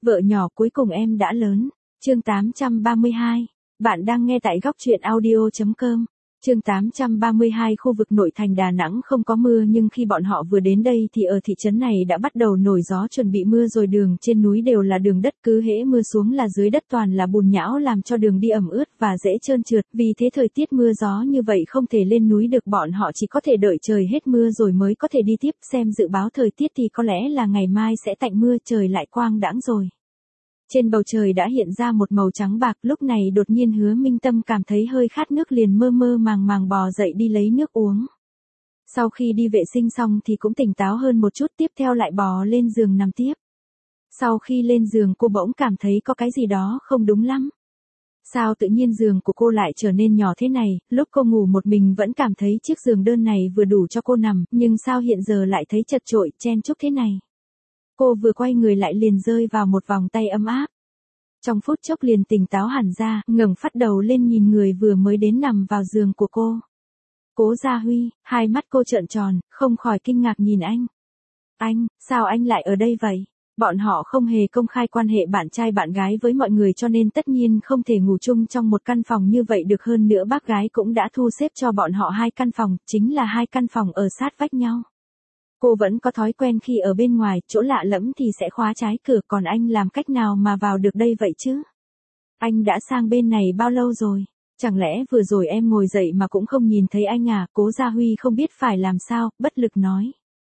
Vợ nhỏ cuối cùng em đã lớn. Chương 832. Bạn đang nghe tại góc truyện audio.com. Chương 832. Khu vực nội thành Đà Nẵng không có mưa, nhưng khi bọn họ vừa đến đây thì ở thị trấn này đã bắt đầu nổi gió chuẩn bị mưa rồi. Đường trên núi đều là đường đất, cứ hễ mưa xuống là dưới đất toàn là bùn nhão làm cho đường đi ẩm ướt và dễ trơn trượt. Vì thế thời tiết mưa gió như vậy không thể lên núi được, bọn họ chỉ có thể đợi trời hết mưa rồi mới có thể đi tiếp. Xem dự báo thời tiết thì có lẽ là ngày mai sẽ tạnh mưa, trời lại quang đãng rồi. Trên bầu trời đã hiện ra một màu trắng bạc, lúc này đột nhiên Hứa Minh Tâm cảm thấy hơi khát nước, liền mơ mơ màng màng bò dậy đi lấy nước uống. Sau khi đi vệ sinh xong thì cũng tỉnh táo hơn một chút, tiếp theo lại bò lên giường nằm tiếp. Sau khi lên giường cô bỗng cảm thấy có cái gì đó không đúng lắm. Sao tự nhiên giường của cô lại trở nên nhỏ thế này, lúc cô ngủ một mình vẫn cảm thấy chiếc giường đơn này vừa đủ cho cô nằm, nhưng sao hiện giờ lại thấy chật chội, chen chúc thế này. Cô vừa quay người lại liền rơi vào một vòng tay ấm áp. Trong phút chốc liền tỉnh táo hẳn ra, ngẩng phát đầu lên nhìn người vừa mới đến nằm vào giường của cô. Cố Gia Huy, hai mắt cô trợn tròn, không khỏi kinh ngạc nhìn anh. Anh, sao anh lại ở đây vậy? Bọn họ không hề công khai quan hệ bạn trai bạn gái với mọi người cho nên tất nhiên không thể ngủ chung trong một căn phòng như vậy được, hơn nữa bác gái cũng đã thu xếp cho bọn họ hai căn phòng, chính là hai căn phòng ở sát vách nhau. Cô vẫn có thói quen khi ở bên ngoài, chỗ lạ lẫm thì sẽ khóa trái cửa, còn anh làm cách nào mà vào được đây vậy chứ? Anh đã sang bên này bao lâu rồi? Chẳng lẽ vừa rồi em ngồi dậy mà cũng không nhìn thấy anh à? Cố Gia Huy không biết phải làm sao, bất lực nói.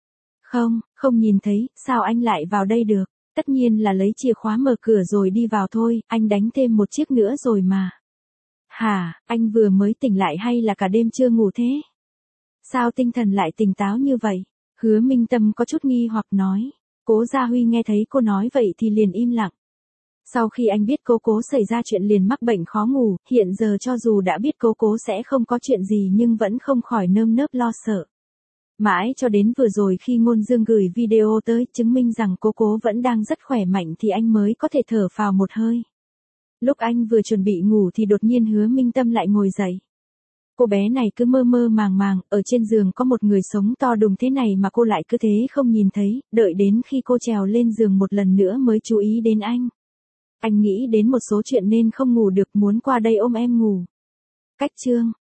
Không nhìn thấy, sao anh lại vào đây được? Tất nhiên là lấy chìa khóa mở cửa rồi đi vào thôi, anh đánh thêm một chiếc nữa rồi mà. Hả, anh vừa mới tỉnh lại hay là cả đêm chưa ngủ thế? Sao tinh thần lại tỉnh táo như vậy? Hứa Minh Tâm có chút nghi hoặc nói. Cố Gia Huy nghe thấy cô nói vậy thì liền im lặng. Sau khi anh biết cố xảy ra chuyện liền mắc bệnh khó ngủ, hiện giờ cho dù đã biết cố sẽ không có chuyện gì nhưng vẫn không khỏi nơm nớp lo sợ. Mãi cho đến vừa rồi khi Ngôn Dương gửi video tới chứng minh rằng cố vẫn đang rất khỏe mạnh thì anh mới có thể thở phào một hơi. Lúc anh vừa chuẩn bị ngủ thì đột nhiên Hứa Minh Tâm lại ngồi dậy. Cô bé này cứ mơ mơ màng màng, ở trên giường có một người sống to đùng thế này mà cô lại cứ thế không nhìn thấy, đợi đến khi cô trèo lên giường một lần nữa mới chú ý đến anh. Anh nghĩ đến một số chuyện nên không ngủ được, muốn qua đây ôm em ngủ. Cách chương.